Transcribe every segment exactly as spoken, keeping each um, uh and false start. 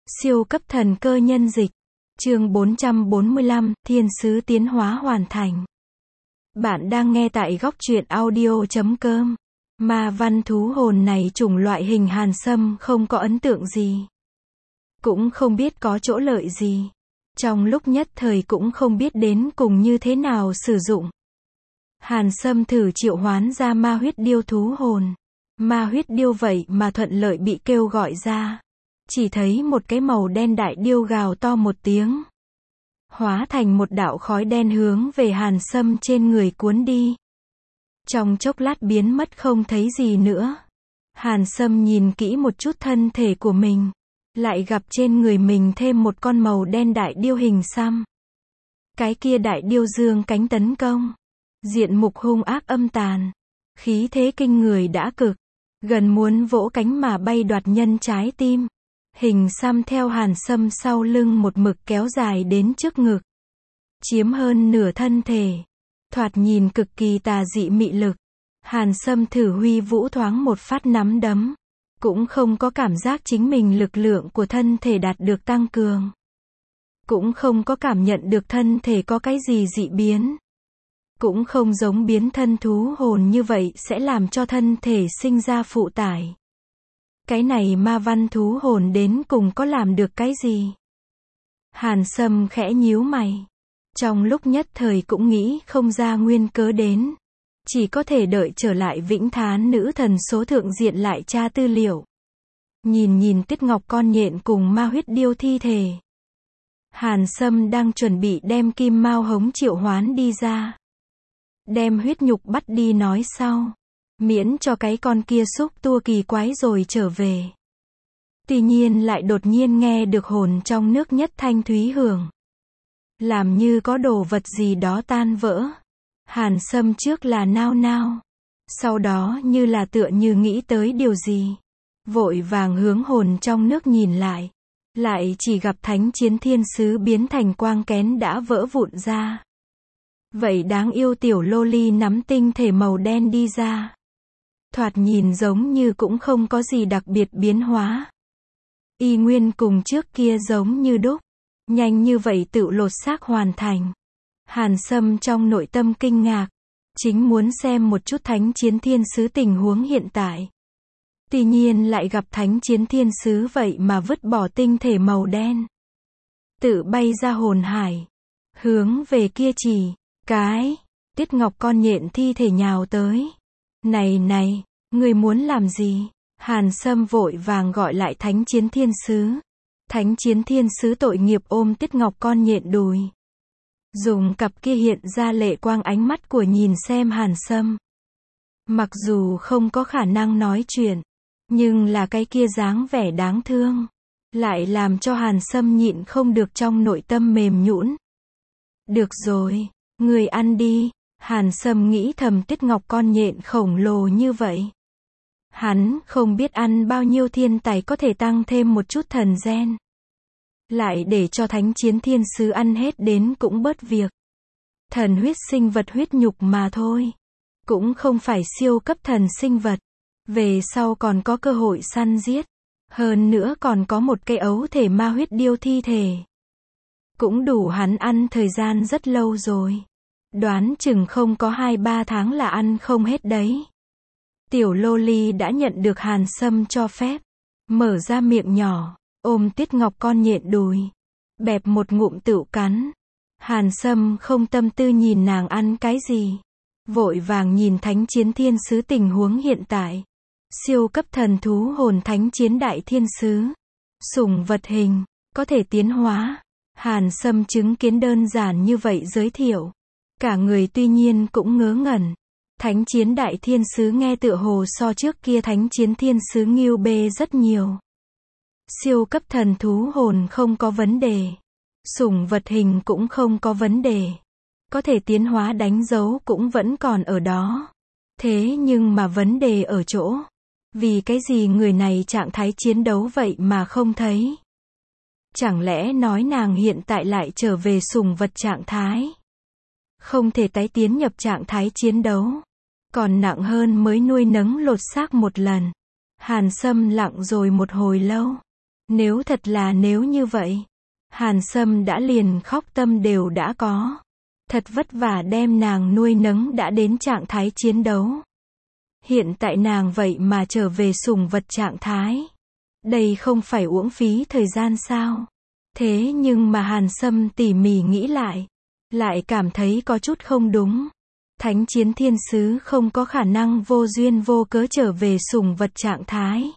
Siêu cấp thần cơ nhân dịch. Chương bốn trăm bốn mươi lăm, Thiên sứ tiến hóa hoàn thành. Bạn đang nghe tại góc truyện audio chấm com. Ma văn thú hồn này chủng loại hình hàn sâm không có ấn tượng gì. Cũng không biết có chỗ lợi gì. Trong lúc nhất thời cũng không biết đến cùng như thế nào sử dụng. Hàn sâm thử triệu hoán ra ma huyết điêu thú hồn. Ma huyết điêu vậy mà thuận lợi bị kêu gọi ra. Chỉ thấy một cái màu đen đại điêu gào to một tiếng. Hóa thành một đạo khói đen hướng về hàn sâm trên người cuốn đi. Trong chốc lát biến mất không thấy gì nữa. Hàn sâm nhìn kỹ một chút thân thể của mình. Lại gặp trên người mình thêm một con màu đen đại điêu hình xăm. Cái kia đại điêu dương cánh tấn công. Diện mục hung ác âm tàn. Khí thế kinh người đã cực. Gần muốn vỗ cánh mà bay đoạt nhân trái tim. Hình xăm theo hàn sâm sau lưng một mực kéo dài đến trước ngực. Chiếm hơn nửa thân thể. Thoạt nhìn cực kỳ tà dị mị lực. Hàn sâm thử huy vũ thoáng một phát nắm đấm. Cũng không có cảm giác chính mình lực lượng của thân thể đạt được tăng cường. Cũng không có cảm nhận được thân thể có cái gì dị biến. Cũng không giống biến thân thú hồn như vậy sẽ làm cho thân thể sinh ra phụ tải. Cái này ma văn thú hồn đến cùng có làm được cái gì? Hàn sâm khẽ nhíu mày. Trong lúc nhất thời cũng nghĩ không ra nguyên cớ đến. Chỉ có thể đợi trở lại Vĩnh Thán nữ thần số thượng diện lại tra tư liệu. Nhìn nhìn Tiết Ngọc con nhện cùng ma huyết điêu thi thể. Hàn sâm đang chuẩn bị đem kim mao hống triệu hoán đi ra. Đem huyết nhục bắt đi nói sau. Miễn cho cái con kia xúc tua kỳ quái rồi trở về. Tuy nhiên lại đột nhiên nghe được hồn trong nước nhất thanh thúy hưởng. Làm như có đồ vật gì đó tan vỡ. Hàn sâm trước là nao nao. Sau đó như là tựa như nghĩ tới điều gì. Vội vàng hướng hồn trong nước nhìn lại. Lại chỉ gặp thánh chiến thiên sứ biến thành quang kén đã vỡ vụn ra. Vậy đáng yêu tiểu lô ly nắm tinh thể màu đen đi ra. Thoạt nhìn giống như cũng không có gì đặc biệt biến hóa. Y nguyên cùng trước kia giống như đúc. Nhanh như vậy tự lột xác hoàn thành. Hàn sâm trong nội tâm kinh ngạc. Chính muốn xem một chút thánh chiến thiên sứ tình huống hiện tại. Tuy nhiên lại gặp thánh chiến thiên sứ vậy mà vứt bỏ tinh thể màu đen. Tự bay ra hồn hải. Hướng về kia chỉ. Cái. Tiết Ngọc con nhện thi thể nhào tới. Này này, người muốn làm gì? Hàn sâm vội vàng gọi lại thánh chiến thiên sứ. Thánh chiến thiên sứ tội nghiệp ôm Tiết Ngọc con nhện đùi. Dùng cặp kia hiện ra lệ quang ánh mắt của nhìn xem hàn sâm. Mặc dù không có khả năng nói chuyện. Nhưng là cái kia dáng vẻ đáng thương. Lại làm cho hàn sâm nhịn không được trong nội tâm mềm nhũn. Được rồi, người ăn đi. Hàn sâm nghĩ thầm Tiết Ngọc con nhện khổng lồ như vậy. Hắn không biết ăn bao nhiêu thiên tài có thể tăng thêm một chút thần gen. Lại để cho thánh chiến thiên sứ ăn hết đến cũng bớt việc. Thần huyết sinh vật huyết nhục mà thôi. Cũng không phải siêu cấp thần sinh vật. Về sau còn có cơ hội săn giết. Hơn nữa còn có một cây ấu thể ma huyết điêu thi thể. Cũng đủ hắn ăn thời gian rất lâu rồi. Đoán chừng không có hai ba tháng là ăn không hết đấy. Tiểu lô ly đã nhận được hàn sâm cho phép. Mở ra miệng nhỏ. Ôm Tiết Ngọc con nhện đùi. Bẹp một ngụm tựu cắn. Hàn sâm không tâm tư nhìn nàng ăn cái gì. Vội vàng nhìn thánh chiến thiên sứ tình huống hiện tại. Siêu cấp thần thú hồn thánh chiến đại thiên sứ. Sủng vật hình. Có thể tiến hóa. Hàn sâm chứng kiến đơn giản như vậy giới thiệu. Cả người tuy nhiên cũng ngớ ngẩn. Thánh chiến đại thiên sứ nghe tựa hồ so trước kia thánh chiến thiên sứ nghiêu bê rất nhiều. Siêu cấp thần thú hồn không có vấn đề. Sủng vật hình cũng không có vấn đề. Có thể tiến hóa đánh dấu cũng vẫn còn ở đó. Thế nhưng mà vấn đề ở chỗ. Vì cái gì người này trạng thái chiến đấu vậy mà không thấy? Chẳng lẽ nói nàng hiện tại lại trở về sủng vật trạng thái? Không thể tái tiến nhập trạng thái chiến đấu. Còn nặng hơn mới nuôi nấng lột xác một lần. Hàn sâm lặng rồi một hồi lâu. Nếu thật là nếu như vậy, Hàn Sâm đã liền khóc tâm đều đã có. Thật vất vả đem nàng nuôi nấng đã đến trạng thái chiến đấu. Hiện tại nàng vậy mà trở về sủng vật trạng thái. Đây không phải uổng phí thời gian sao? Thế nhưng mà Hàn Sâm tỉ mỉ nghĩ lại, lại cảm thấy có chút không đúng. Thánh chiến thiên sứ không có khả năng vô duyên vô cớ trở về sủng vật trạng thái.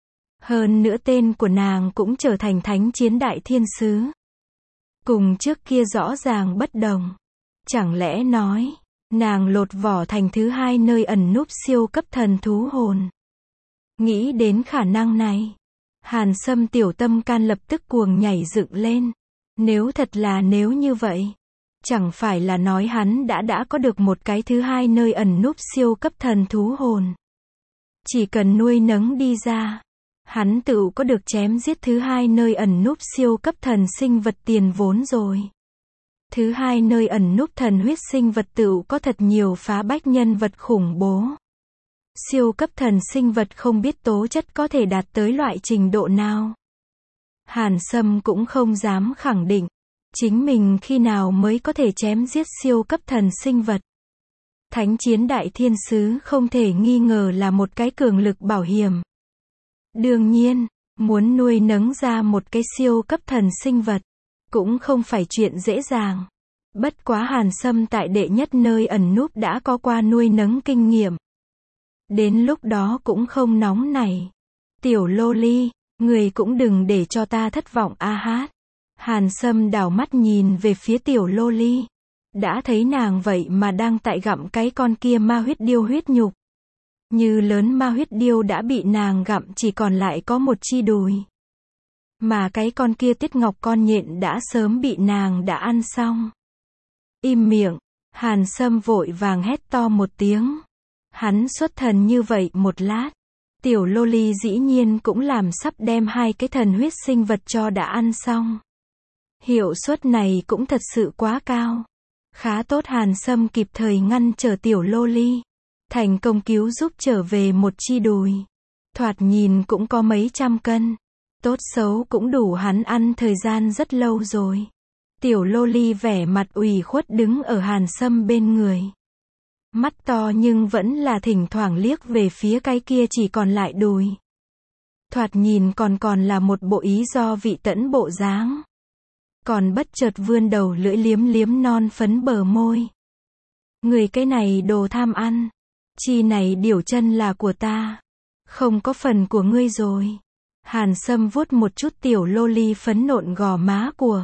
Hơn nữa tên của nàng cũng trở thành thánh chiến đại thiên sứ. Cùng trước kia rõ ràng bất đồng. Chẳng lẽ nói, nàng lột vỏ thành thứ hai nơi ẩn núp siêu cấp thần thú hồn. Nghĩ đến khả năng này, Hàn Sâm tiểu tâm can lập tức cuồng nhảy dựng lên. Nếu thật là nếu như vậy, chẳng phải là nói hắn đã đã có được một cái thứ hai nơi ẩn núp siêu cấp thần thú hồn. Chỉ cần nuôi nấng đi ra, hắn tự có được chém giết thứ hai nơi ẩn núp siêu cấp thần sinh vật tiền vốn rồi. Thứ hai nơi ẩn núp thần huyết sinh vật tự có thật nhiều phá bách nhân vật khủng bố. Siêu cấp thần sinh vật không biết tố chất có thể đạt tới loại trình độ nào. Hàn Sâm cũng không dám khẳng định, chính mình khi nào mới có thể chém giết siêu cấp thần sinh vật. Thánh chiến đại thiên sứ không thể nghi ngờ là một cái cường lực bảo hiểm. Đương nhiên, muốn nuôi nấng ra một cái siêu cấp thần sinh vật, cũng không phải chuyện dễ dàng. Bất quá Hàn Sâm tại đệ nhất nơi ẩn núp đã có qua nuôi nấng kinh nghiệm. Đến lúc đó cũng không nóng nảy. Tiểu lô ly, người cũng đừng để cho ta thất vọng a hát. Hàn Sâm đảo mắt nhìn về phía tiểu lô ly. Đã thấy nàng vậy mà đang tại gặm cái con kia ma huyết điêu huyết nhục. Như lớn ma huyết điêu đã bị nàng gặm chỉ còn lại có một chi đùi. Mà cái con kia tiết ngọc con nhện đã sớm bị nàng đã ăn xong. Im miệng, Hàn Sâm vội vàng hét to một tiếng. Hắn xuất thần như vậy một lát. Tiểu lô ly dĩ nhiên cũng làm sắp đem hai cái thần huyết sinh vật cho đã ăn xong. Hiệu suất này cũng thật sự quá cao. Khá tốt Hàn Sâm kịp thời ngăn trở tiểu lô ly. Thành công cứu giúp trở về một chi đùi. Thoạt nhìn cũng có mấy trăm cân. Tốt xấu cũng đủ hắn ăn thời gian rất lâu rồi. Tiểu lô ly vẻ mặt ủy khuất đứng ở Hàn Sâm bên người. Mắt to nhưng vẫn là thỉnh thoảng liếc về phía cái kia chỉ còn lại đùi. Thoạt nhìn còn còn là một bộ ý do vị tẫn bộ dáng. Còn bất chợt vươn đầu lưỡi liếm liếm non phấn bờ môi. Người cái này đồ tham ăn. Chi này điểu chân là của ta. Không có phần của ngươi rồi. Hàn Sâm vuốt một chút tiểu lô ly phấn nộn gò má của.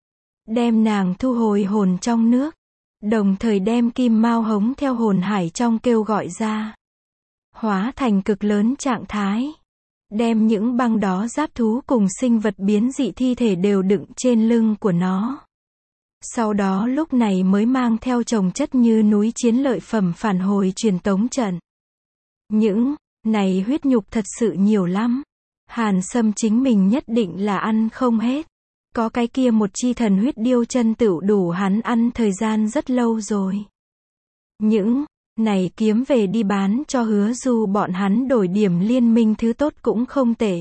Đem nàng thu hồi hồn trong nước. Đồng thời đem kim mao hống theo hồn hải trong kêu gọi ra. Hóa thành cực lớn trạng thái. Đem những băng đó giáp thú cùng sinh vật biến dị thi thể đều đựng trên lưng của nó. Sau đó lúc này mới mang theo chồng chất như núi chiến lợi phẩm phản hồi truyền tống trận. Những này huyết nhục thật sự nhiều lắm. Hàn Sâm chính mình nhất định là ăn không hết. Có cái kia một chi thần huyết điêu chân tựu đủ hắn ăn thời gian rất lâu rồi. Những này kiếm về đi bán cho Hứa Du bọn hắn đổi điểm liên minh thứ tốt cũng không tệ.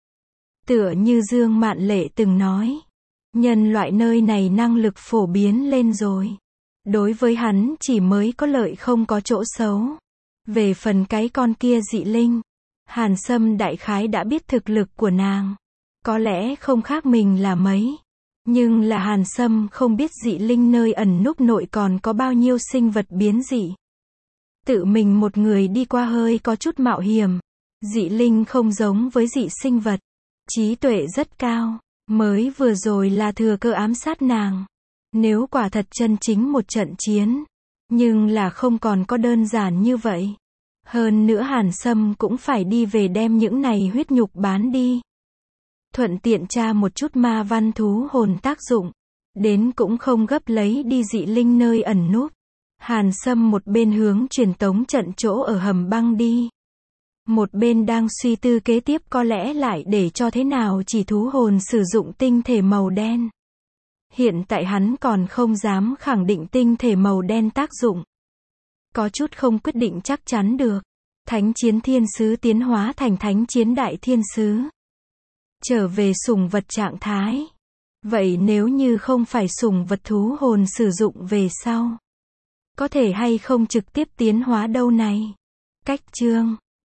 Tựa như Dương Mạn Lệ từng nói. Nhân loại nơi này năng lực phổ biến lên rồi. Đối với hắn chỉ mới có lợi không có chỗ xấu. Về phần cái con kia dị linh, Hàn Sâm đại khái đã biết thực lực của nàng. Có lẽ không khác mình là mấy. Nhưng là Hàn Sâm không biết dị linh nơi ẩn núp nội còn có bao nhiêu sinh vật biến dị. Tự mình một người đi qua hơi có chút mạo hiểm. Dị linh không giống với dị sinh vật. Trí tuệ rất cao. Mới vừa rồi là thừa cơ ám sát nàng. Nếu quả thật chân chính một trận chiến. Nhưng là không còn có đơn giản như vậy. Hơn nữa Hàn Sâm cũng phải đi về đem những này huyết nhục bán đi. Thuận tiện tra một chút ma văn thú hồn tác dụng. Đến cũng không gấp lấy đi dị linh nơi ẩn núp. Hàn Sâm một bên hướng truyền tống trận chỗ ở hầm băng đi. Một bên đang suy tư kế tiếp có lẽ lại để cho thế nào chỉ thú hồn sử dụng tinh thể màu đen. Hiện tại hắn còn không dám khẳng định tinh thể màu đen tác dụng. Có chút không quyết định chắc chắn được. Thánh chiến thiên sứ tiến hóa thành thánh chiến đại thiên sứ. trở về sủng vật trạng thái. Vậy nếu như không phải sủng vật thú hồn sử dụng về sau, có thể hay không trực tiếp tiến hóa đâu này? Cách chương